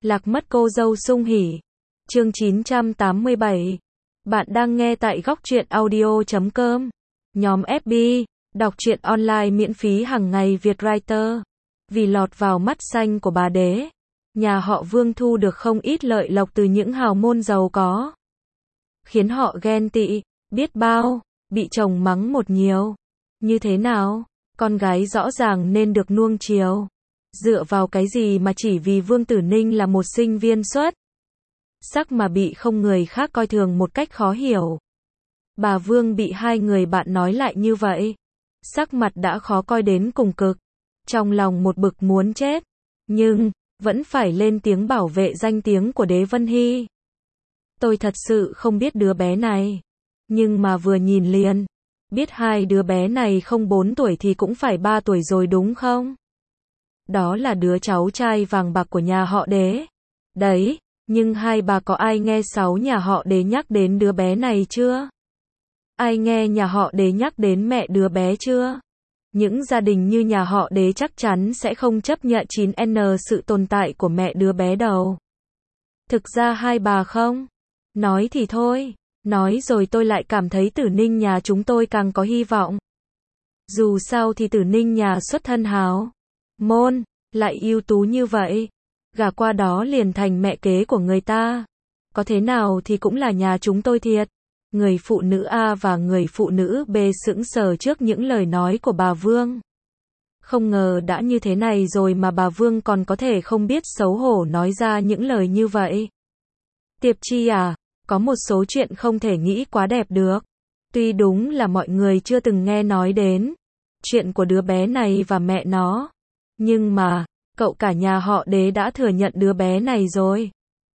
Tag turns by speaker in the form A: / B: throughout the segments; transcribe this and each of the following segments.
A: Lạc mất cô dâu sung hỉ. Chương 987. Bạn đang nghe tại góc truyện audio.com. Nhóm FB, đọc truyện online miễn phí hàng ngày Việt Writer. Vì lọt vào mắt xanh của bà đế, nhà họ Vương thu được không ít lợi lộc từ những hào môn giàu có, khiến họ ghen tị, biết bao, bị chồng mắng một nhiều. Như thế nào? Con gái rõ ràng nên được nuông chiều. Dựa vào cái gì mà chỉ vì Vương Tử Ninh là một sinh viên xuất sắc mà bị không người khác coi thường một cách khó hiểu. Bà Vương bị hai người bạn nói lại như vậy, sắc mặt đã khó coi đến cùng cực, trong lòng một bực muốn chết, nhưng vẫn phải lên tiếng bảo vệ danh tiếng của Đế Vân Hy. Tôi thật sự không biết đứa bé này, nhưng mà vừa nhìn liền biết hai đứa bé này không 4 tuổi thì cũng phải 3 tuổi rồi đúng không? Đó là đứa cháu trai vàng bạc của nhà họ Đế. Đấy, nhưng hai bà có ai nghe sáu nhà họ Đế nhắc đến đứa bé này chưa? Ai nghe nhà họ Đế nhắc đến mẹ đứa bé chưa? Những gia đình như nhà họ Đế chắc chắn sẽ không chấp nhận 9N sự tồn tại của mẹ đứa bé đâu. Thực ra hai bà không nói thì thôi, nói rồi tôi lại cảm thấy Tử Ninh nhà chúng tôi càng có hy vọng. Dù sao thì Tử Ninh nhà xuất thân hào môn, lại ưu tú như vậy, gả qua đó liền thành mẹ kế của người ta. Có thế nào thì cũng là nhà chúng tôi thiệt. Người phụ nữ A và người phụ nữ B sững sờ trước những lời nói của bà Vương. Không ngờ đã như thế này rồi mà bà Vương còn có thể không biết xấu hổ nói ra những lời như vậy. Tiệp Chi à, có một số chuyện không thể nghĩ quá đẹp được. Tuy đúng là mọi người chưa từng nghe nói đến chuyện của đứa bé này và mẹ nó, nhưng mà cậu cả nhà họ Đế đã thừa nhận đứa bé này rồi.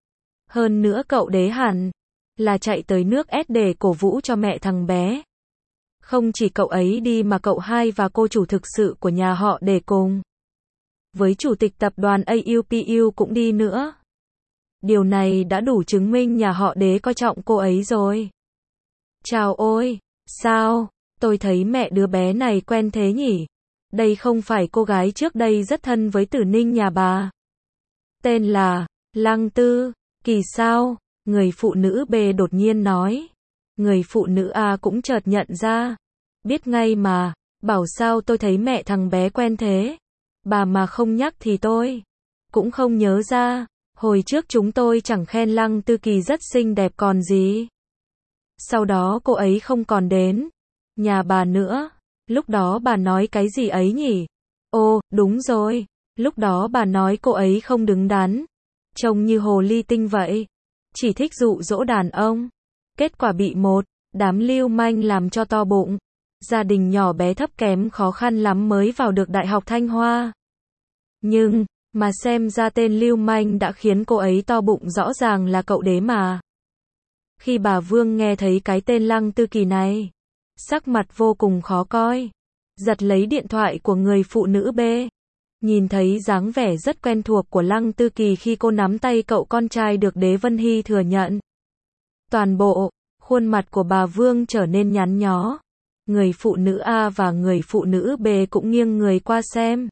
A: Hơn nữa cậu Đế hẳn là chạy tới nước S để cổ vũ cho mẹ thằng bé. Không chỉ cậu ấy đi mà cậu hai và cô chủ thực sự của nhà họ Đế cùng với chủ tịch tập đoàn AUPU cũng đi nữa. Điều này đã đủ chứng minh nhà họ Đế coi trọng cô ấy rồi. Chào ôi, sao, tôi thấy mẹ đứa bé này quen thế nhỉ? Đây không phải cô gái trước đây rất thân với Tử Ninh nhà bà. Tên là Lăng Tư Kỳ sao? Người phụ nữ B đột nhiên nói. Người phụ nữ A cũng chợt nhận ra. Biết ngay mà, bảo sao tôi thấy mẹ thằng bé quen thế. Bà mà không nhắc thì tôi cũng không nhớ ra. Hồi trước chúng tôi chẳng khen Lăng Tư Kỳ rất xinh đẹp còn gì. Sau đó cô ấy không còn đến nhà bà nữa. Lúc đó bà nói cái gì ấy nhỉ? Ồ, đúng rồi. Lúc đó bà nói cô ấy không đứng đắn, trông như hồ ly tinh vậy, chỉ thích dụ dỗ đàn ông. Kết quả bị một đám lưu manh làm cho to bụng. Gia đình nhỏ bé thấp kém khó khăn lắm mới vào được Đại học Thanh Hoa. Nhưng mà xem ra tên lưu manh đã khiến cô ấy to bụng rõ ràng là cậu Đế mà. Khi bà Vương nghe thấy cái tên Lăng Tư Kỳ này, sắc mặt vô cùng khó coi, giật lấy điện thoại của người phụ nữ B. Nhìn thấy dáng vẻ rất quen thuộc của Lăng Tư Kỳ khi cô nắm tay cậu con trai được Đế Vân Hy thừa nhận. Toàn bộ khuôn mặt của bà Vương trở nên nhăn nhó. Người phụ nữ A và người phụ nữ B cũng nghiêng người qua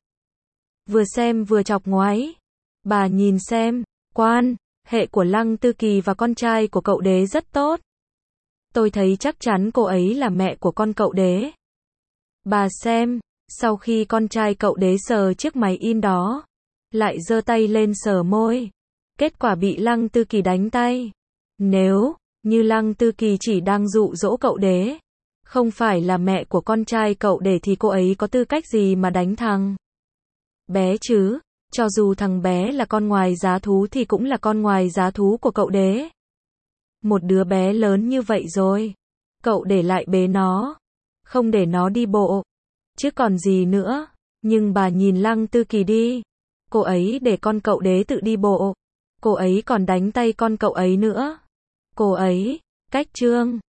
A: xem vừa chọc ngoáy. Bà nhìn xem, quan hệ của Lăng Tư Kỳ và con trai của cậu Đế rất tốt. Tôi thấy chắc chắn cô ấy là mẹ của con cậu Đế. Bà xem, sau khi con trai cậu Đế sờ chiếc máy in đó, lại giơ tay lên sờ môi. Kết quả bị Lăng Tư Kỳ đánh tay. Nếu như Lăng Tư Kỳ chỉ đang dụ dỗ cậu Đế, không phải là mẹ của con trai cậu Đế thì cô ấy có tư cách gì mà đánh thằng bé chứ? Cho dù thằng bé là con ngoài giá thú thì cũng là con ngoài giá thú của cậu Đế. Một đứa bé lớn như vậy rồi, cậu để lại bế nó, không để nó đi bộ, chứ còn gì nữa. Nhưng bà nhìn Lăng Tư Kỳ đi, cô ấy để con cậu Đế tự đi bộ, cô ấy còn đánh tay con cậu ấy nữa. Cô ấy cách trương